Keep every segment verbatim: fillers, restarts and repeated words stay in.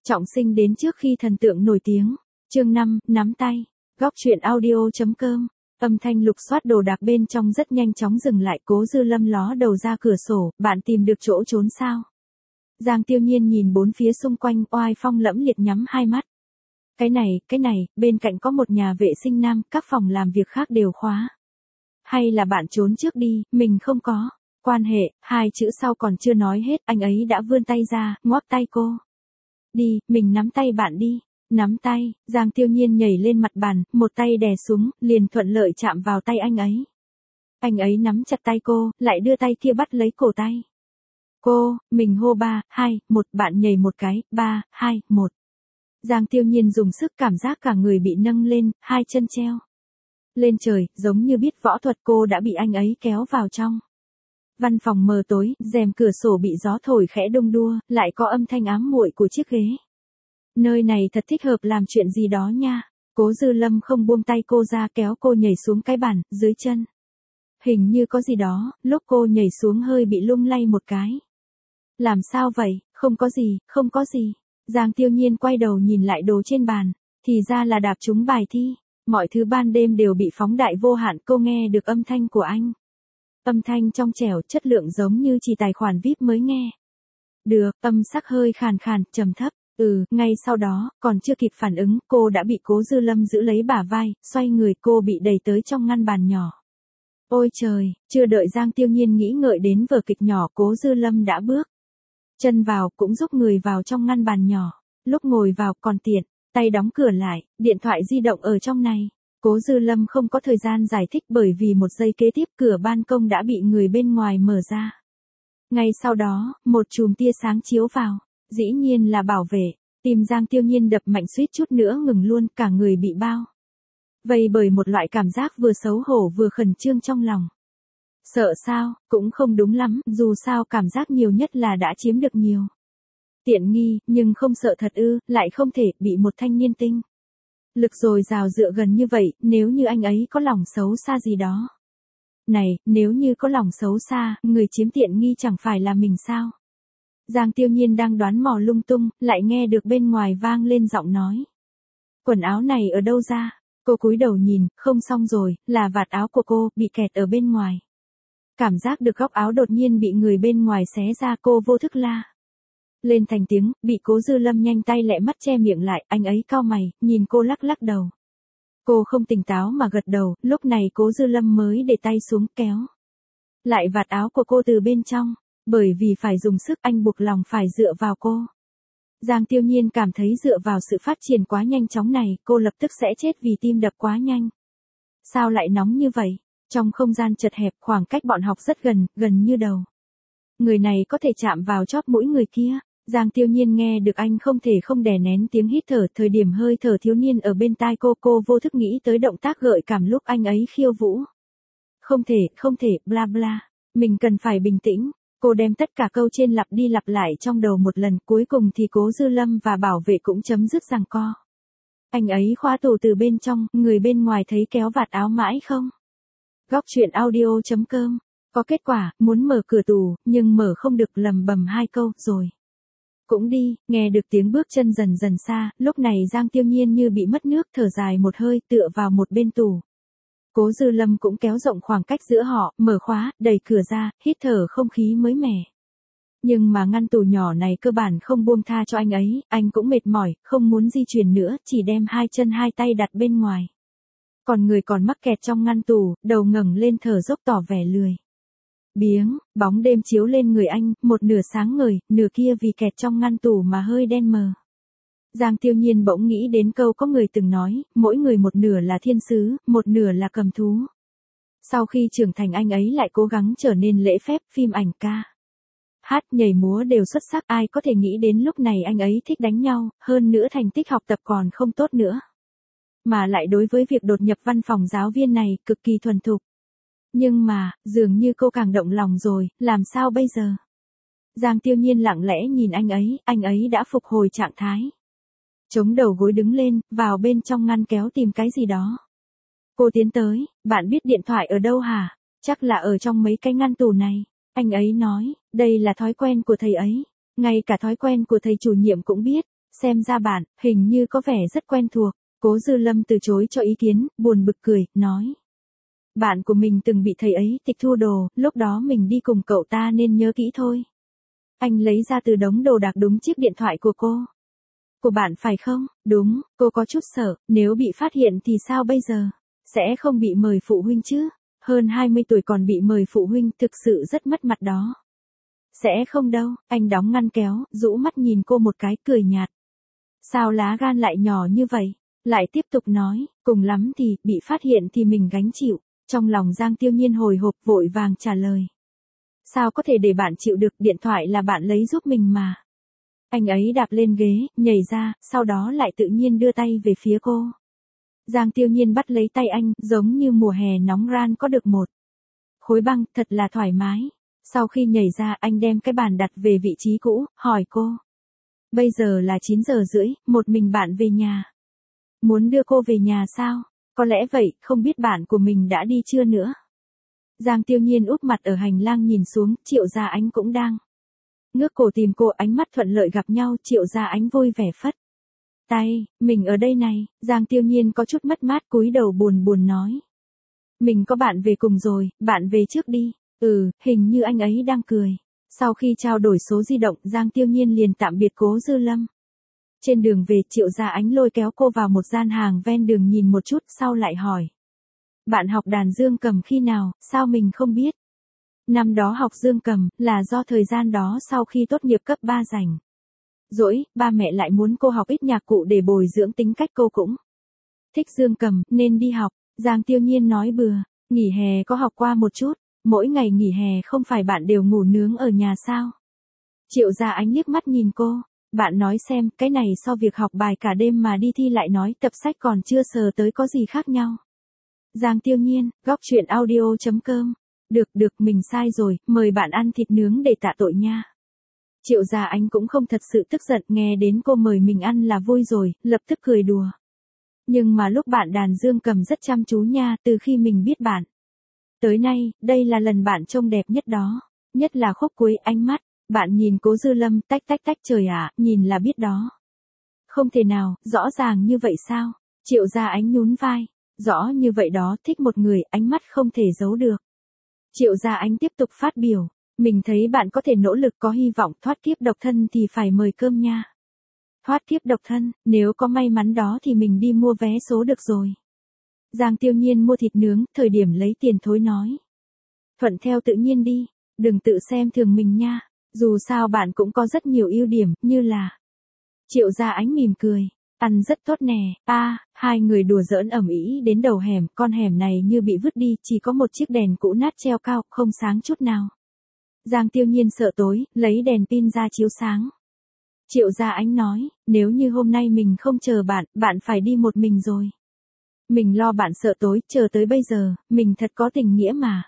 Trọng sinh đến trước khi thần tượng nổi tiếng. Chương năm, nắm tay. Góc truyện audio.com. Âm thanh lục soát đồ đạc bên trong rất nhanh chóng dừng lại. Cố Dư Lâm ló đầu ra cửa sổ, bạn tìm được chỗ trốn sao? Giang Tiêu Nhiên nhìn bốn phía xung quanh, oai phong lẫm liệt nhắm hai mắt. Cái này, cái này, bên cạnh có một nhà vệ sinh nam, các phòng làm việc khác đều khóa. Hay là bạn trốn trước đi, mình không có quan hệ. Hai chữ sau còn chưa nói hết, anh ấy đã vươn tay ra, ngoắc tay cô. Đi, mình nắm tay bạn đi. Nắm tay, Giang Tiêu Nhiên nhảy lên mặt bàn, một tay đè xuống, liền thuận lợi chạm vào tay anh ấy. Anh ấy nắm chặt tay cô, lại đưa tay kia bắt lấy cổ tay. Cô, mình hô ba, hai, một, bạn nhảy một cái, ba, hai, một. Giang Tiêu Nhiên dùng sức cảm giác cả người bị nâng lên, hai chân treo lên trời, giống như biết võ thuật. Cô đã bị anh ấy kéo vào trong. Văn phòng mờ tối, rèm cửa sổ bị gió thổi khẽ đung đua, lại có âm thanh ám muội của chiếc ghế. Nơi này thật thích hợp làm chuyện gì đó nha. Cố Dư Lâm không buông tay cô ra, kéo cô nhảy xuống cái bàn, dưới chân. Hình như có gì đó, lúc cô nhảy xuống hơi bị lung lay một cái. Làm sao vậy? Không có gì, không có gì. Giang Tiêu Nhiên quay đầu nhìn lại đồ trên bàn, thì ra là đạp trúng bài thi. Mọi thứ ban đêm đều bị phóng đại vô hạn. Cô nghe được âm thanh của anh. Âm thanh trong trẻo, chất lượng giống như chỉ tài khoản vi ai pi mới nghe được, âm sắc hơi khàn khàn, trầm thấp. Ừ, ngay sau đó, còn chưa kịp phản ứng, cô đã bị Cố Dư Lâm giữ lấy bả vai, xoay người cô bị đẩy tới trong ngăn bàn nhỏ. Ôi trời, chưa đợi Giang Tiêu Nhiên nghĩ ngợi đến vở kịch nhỏ, Cố Dư Lâm đã bước chân vào, cũng giúp người vào trong ngăn bàn nhỏ. Lúc ngồi vào còn tiện, tay đóng cửa lại, điện thoại di động ở trong này. Cố Dư Lâm không có thời gian giải thích bởi vì một giây kế tiếp cửa ban công đã bị người bên ngoài mở ra. Ngay sau đó, một chùm tia sáng chiếu vào. Dĩ nhiên là bảo vệ. Tim Giang Tiêu Nhiên đập mạnh suýt chút nữa ngừng luôn, cả người bị bao vây bởi một loại cảm giác vừa xấu hổ vừa khẩn trương trong lòng. Sợ sao, cũng không đúng lắm, dù sao cảm giác nhiều nhất là đã chiếm được nhiều tiện nghi, nhưng không sợ thật ư, lại không thể bị một thanh niên tinh lực dồi dào dựa gần như vậy. Nếu như anh ấy có lòng xấu xa gì đó. Này, nếu như có lòng xấu xa, người chiếm tiện nghi chẳng phải là mình sao? Giang Tiêu Nhiên đang đoán mò lung tung, lại nghe được bên ngoài vang lên giọng nói. Quần áo này ở đâu ra? Cô cúi đầu nhìn, không xong rồi, là vạt áo của cô, bị kẹt ở bên ngoài. Cảm giác được góc áo đột nhiên bị người bên ngoài xé ra, cô vô thức la lên thành tiếng, bị Cố Dư Lâm nhanh tay lẹ mắt che miệng lại. Anh ấy cau mày, nhìn cô lắc lắc đầu. Cô không tỉnh táo mà gật đầu, lúc này Cố Dư Lâm mới để tay xuống, kéo lại vạt áo của cô từ bên trong. Bởi vì phải dùng sức, anh buộc lòng phải dựa vào cô. Giang Tiêu Nhiên cảm thấy dựa vào sự phát triển quá nhanh chóng này, cô lập tức sẽ chết vì tim đập quá nhanh. Sao lại nóng như vậy? Trong không gian chật hẹp, khoảng cách bọn học rất gần, gần như đầu người này có thể chạm vào chóp mũi người kia. Giang Tiêu Nhiên nghe được anh không thể không đè nén tiếng hít thở, thời điểm hơi thở thiếu niên ở bên tai cô, cô vô thức nghĩ tới động tác gợi cảm lúc anh ấy khiêu vũ. Không thể, không thể, bla bla. Mình cần phải bình tĩnh. Cô đem tất cả câu trên lặp đi lặp lại trong đầu một lần, cuối cùng thì Cố Dư Lâm và bảo vệ cũng chấm dứt giằng co. Anh ấy khóa tủ từ bên trong, người bên ngoài thấy kéo vạt áo mãi không? Góc truyện audio.com. Có kết quả, muốn mở cửa tủ, nhưng mở không được, lầm bầm hai câu, rồi cũng đi. Nghe được tiếng bước chân dần dần xa, lúc này Giang Tiêu Nhiên như bị mất nước, thở dài một hơi, tựa vào một bên tủ. Cố Dư Lâm cũng kéo rộng khoảng cách giữa họ, mở khóa, đẩy cửa ra, hít thở không khí mới mẻ. Nhưng mà ngăn tủ nhỏ này cơ bản không buông tha cho anh ấy, anh cũng mệt mỏi, không muốn di chuyển nữa, chỉ đem hai chân hai tay đặt bên ngoài. Còn người còn mắc kẹt trong ngăn tủ, đầu ngẩng lên thở dốc tỏ vẻ lười biếng. Bóng đêm chiếu lên người anh, một nửa sáng ngời, nửa kia vì kẹt trong ngăn tủ mà hơi đen mờ. Giang Tiêu Nhiên bỗng nghĩ đến câu có người từng nói, mỗi người một nửa là thiên sứ, một nửa là cầm thú. Sau khi trưởng thành anh ấy lại cố gắng trở nên lễ phép, phim ảnh, ca hát, nhảy múa đều xuất sắc. Ai có thể nghĩ đến lúc này anh ấy thích đánh nhau, hơn nữa thành tích học tập còn không tốt nữa. Mà lại đối với việc đột nhập văn phòng giáo viên này, cực kỳ thuần thục. Nhưng mà, dường như cô càng động lòng rồi, làm sao bây giờ? Giang Tiêu Nhiên lặng lẽ nhìn anh ấy, anh ấy đã phục hồi trạng thái. Chống đầu gối đứng lên, vào bên trong ngăn kéo tìm cái gì đó. Cô tiến tới, bạn biết điện thoại ở đâu hả? Chắc là ở trong mấy cái ngăn tủ này. Anh ấy nói, đây là thói quen của thầy ấy. Ngay cả thói quen của thầy chủ nhiệm cũng biết. xem ra bạn, hình như có vẻ rất quen thuộc. Cố Dư Lâm từ chối cho ý kiến, buồn bực cười, nói. Bạn của mình từng bị thầy ấy tịch thu đồ, lúc đó mình đi cùng cậu ta nên nhớ kỹ thôi. Anh lấy ra từ đống đồ đạc đúng chiếc điện thoại của cô. Của bạn phải không? Đúng, cô có chút sợ, nếu bị phát hiện thì sao bây giờ? Sẽ không bị mời phụ huynh chứ? Hơn hai mươi tuổi còn bị mời phụ huynh thực sự rất mất mặt đó. Sẽ không đâu, anh đóng ngăn kéo, rũ mắt nhìn cô một cái cười nhạt. Sao lá gan lại nhỏ như vậy? Lại tiếp tục nói, cùng lắm thì, bị phát hiện thì mình gánh chịu. Trong lòng Giang Tiêu Nhiên hồi hộp vội vàng trả lời. Sao có thể để bạn chịu được, điện thoại là bạn lấy giúp mình mà. Anh ấy đạp lên ghế, nhảy ra, sau đó lại tự nhiên đưa tay về phía cô. Giang Tiêu Nhiên bắt lấy tay anh, giống như mùa hè nóng ran có được một khối băng, thật là thoải mái. Sau khi nhảy ra, anh đem cái bàn đặt về vị trí cũ, hỏi cô. Bây giờ là chín giờ rưỡi, một mình bạn về nhà. Muốn đưa cô về nhà sao? Có lẽ vậy, không biết bạn của mình đã đi chưa nữa. Giang Tiêu Nhiên úp mặt ở hành lang nhìn xuống, Triệu Gia Ánh cũng đang ngước cổ tìm cô, ánh mắt thuận lợi gặp nhau, Triệu Gia Ánh vui vẻ phất tay, mình ở đây này. Giang Tiêu Nhiên có chút mất mát, cúi đầu buồn buồn nói. Mình có bạn về cùng rồi, bạn về trước đi. Ừ, hình như anh ấy đang cười. Sau khi trao đổi số di động, Giang Tiêu Nhiên liền tạm biệt Cố Dư Lâm. Trên đường về, Triệu Gia Ánh lôi kéo cô vào một gian hàng ven đường nhìn một chút, sau lại hỏi. Bạn học đàn dương cầm khi nào, sao mình không biết? Năm đó học dương cầm, là do thời gian đó sau khi tốt nghiệp cấp ba rảnh rỗi, ba mẹ lại muốn cô học ít nhạc cụ để bồi dưỡng tính cách, cô cũng thích dương cầm, nên đi học. Giang Tiêu Nhiên nói bừa, nghỉ hè có học qua một chút, mỗi ngày nghỉ hè không phải bạn đều ngủ nướng ở nhà sao? Triệu Gia Ánh liếc mắt nhìn cô, bạn nói xem, cái này so việc học bài cả đêm mà đi thi lại nói tập sách còn chưa sờ tới có gì khác nhau. Giang Tiêu Nhiên, góc truyện audio chấm com. Được được, mình sai rồi, mời bạn ăn thịt nướng để tạ tội nha. Triệu Gia Ánh cũng không thật sự tức giận, nghe đến cô mời mình ăn là vui rồi, lập tức cười đùa. Nhưng mà lúc bạn đàn dương cầm rất chăm chú nha, từ khi mình biết bạn tới nay, đây là lần bạn trông đẹp nhất đó. Nhất là khúc cuối, ánh mắt, bạn nhìn Cố Dư Lâm, tách tách tách, trời ạ, nhìn là biết đó. Không thể nào, rõ ràng như vậy sao? Triệu Gia Ánh nhún vai. Rõ như vậy đó, thích một người, ánh mắt không thể giấu được. Triệu Gia Ánh tiếp tục phát biểu. Mình thấy bạn có thể nỗ lực, có hy vọng thoát kiếp độc thân thì phải mời cơm nha. Thoát kiếp độc thân, nếu có may mắn đó thì mình đi mua vé số được rồi. Giang Tiêu Nhiên mua thịt nướng, thời điểm lấy tiền thối nói. Thuận theo tự nhiên đi, đừng tự xem thường mình nha, dù sao bạn cũng có rất nhiều ưu điểm, như là. Triệu Gia Ánh mỉm cười, ăn rất tốt nè, a à, hai người đùa giỡn ầm ĩ đến đầu hẻm, con hẻm này như bị vứt đi, chỉ có một chiếc đèn cũ nát treo cao, không sáng chút nào. Giang Tiêu Nhiên sợ tối, lấy đèn pin ra chiếu sáng. Triệu Gia Ánh nói, nếu như hôm nay mình không chờ bạn, bạn phải đi một mình rồi. Mình lo bạn sợ tối, chờ tới bây giờ, mình thật có tình nghĩa mà.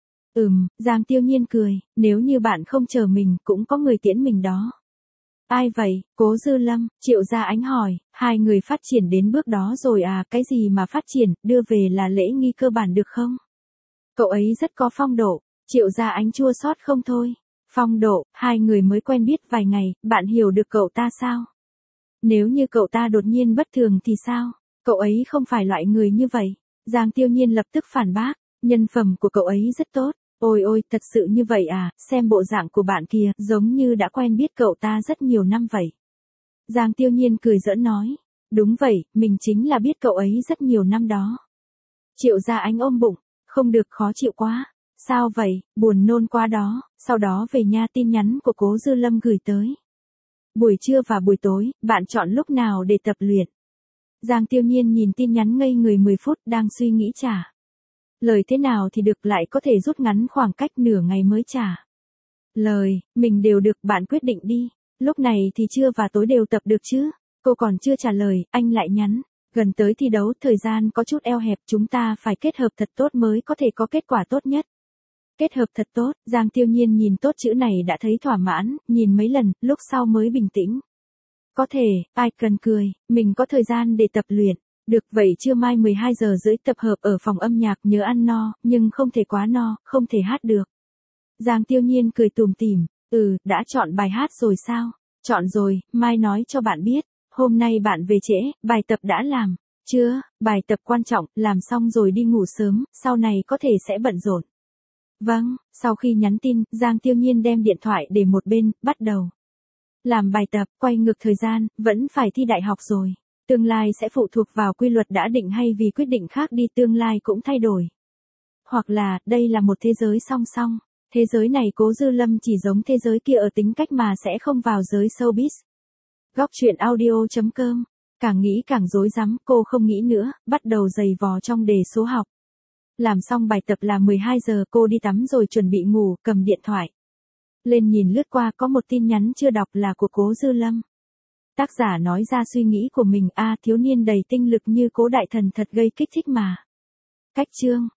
Ừm, Giang Tiêu Nhiên cười, nếu như bạn không chờ mình, cũng có người tiễn mình đó. Ai vậy? Cố Dư Lâm, Triệu Gia Ánh hỏi, hai người phát triển đến bước đó rồi à, cái gì mà phát triển, đưa về là lễ nghi cơ bản được không? Cậu ấy rất có phong độ, Triệu Gia Ánh chua xót không thôi. Phong độ, hai người mới quen biết vài ngày, bạn hiểu được cậu ta sao? Nếu như cậu ta đột nhiên bất thường thì sao? Cậu ấy không phải loại người như vậy. Giang Tiêu Nhiên lập tức phản bác, nhân phẩm của cậu ấy rất tốt. Ôi ôi, thật sự như vậy à, xem bộ dạng của bạn kia, giống như đã quen biết cậu ta rất nhiều năm vậy. Giang Tiêu Nhiên cười giỡn nói, đúng vậy, mình chính là biết cậu ấy rất nhiều năm đó. Triệu Gia Ánh ôm bụng, không được, khó chịu quá. Sao vậy, buồn nôn quá đó, sau đó về nhà, tin nhắn của Cố Dư Lâm gửi tới. Buổi trưa và buổi tối, bạn chọn lúc nào để tập luyện? Giang Tiêu Nhiên nhìn tin nhắn ngây người mười phút, đang suy nghĩ trả lời thế nào thì được, lại có thể rút ngắn khoảng cách, nửa ngày mới trả lời, mình đều được, bạn quyết định đi. Lúc này thì trưa và tối đều tập được chứ? Cô còn chưa trả lời, anh lại nhắn, gần tới thi đấu, thời gian có chút eo hẹp, chúng ta phải kết hợp thật tốt mới có thể có kết quả tốt nhất. Kết hợp thật tốt, Giang Tiêu Nhiên nhìn tốt chữ này đã thấy thỏa mãn, nhìn mấy lần, lúc sau mới bình tĩnh. Có thể, ai cần cười, mình có thời gian để tập luyện. Được vậy, trưa mai mười hai giờ rưỡi tập hợp ở phòng âm nhạc, nhớ ăn no, nhưng không thể quá no, không thể hát được. Giang Tiêu Nhiên cười tủm tỉm, ừ, đã chọn bài hát rồi sao? Chọn rồi, mai nói cho bạn biết. Hôm nay bạn về trễ, bài tập đã làm. Chưa, bài tập quan trọng, làm xong rồi đi ngủ sớm, sau này có thể sẽ bận rộn. Vâng, sau khi nhắn tin, Giang Tiêu Nhiên đem điện thoại để một bên, bắt đầu làm bài tập, quay ngược thời gian, vẫn phải thi đại học rồi. Tương lai sẽ phụ thuộc vào quy luật đã định hay vì quyết định khác đi tương lai cũng thay đổi. Hoặc là, đây là một thế giới song song. Thế giới này Cố Dư Lâm chỉ giống thế giới kia ở tính cách mà sẽ không vào giới showbiz. Góc truyện audio chấm com. Càng nghĩ càng rối rắm, cô không nghĩ nữa, bắt đầu giày vò trong đề số học. Làm xong bài tập là mười hai giờ, cô đi tắm rồi chuẩn bị ngủ, cầm điện thoại lên nhìn lướt qua, có một tin nhắn chưa đọc là của Cố Dư Lâm. Tác giả nói ra suy nghĩ của mình, a thiếu niên đầy tinh lực như Cố đại thần thật gây kích thích mà. Cách chương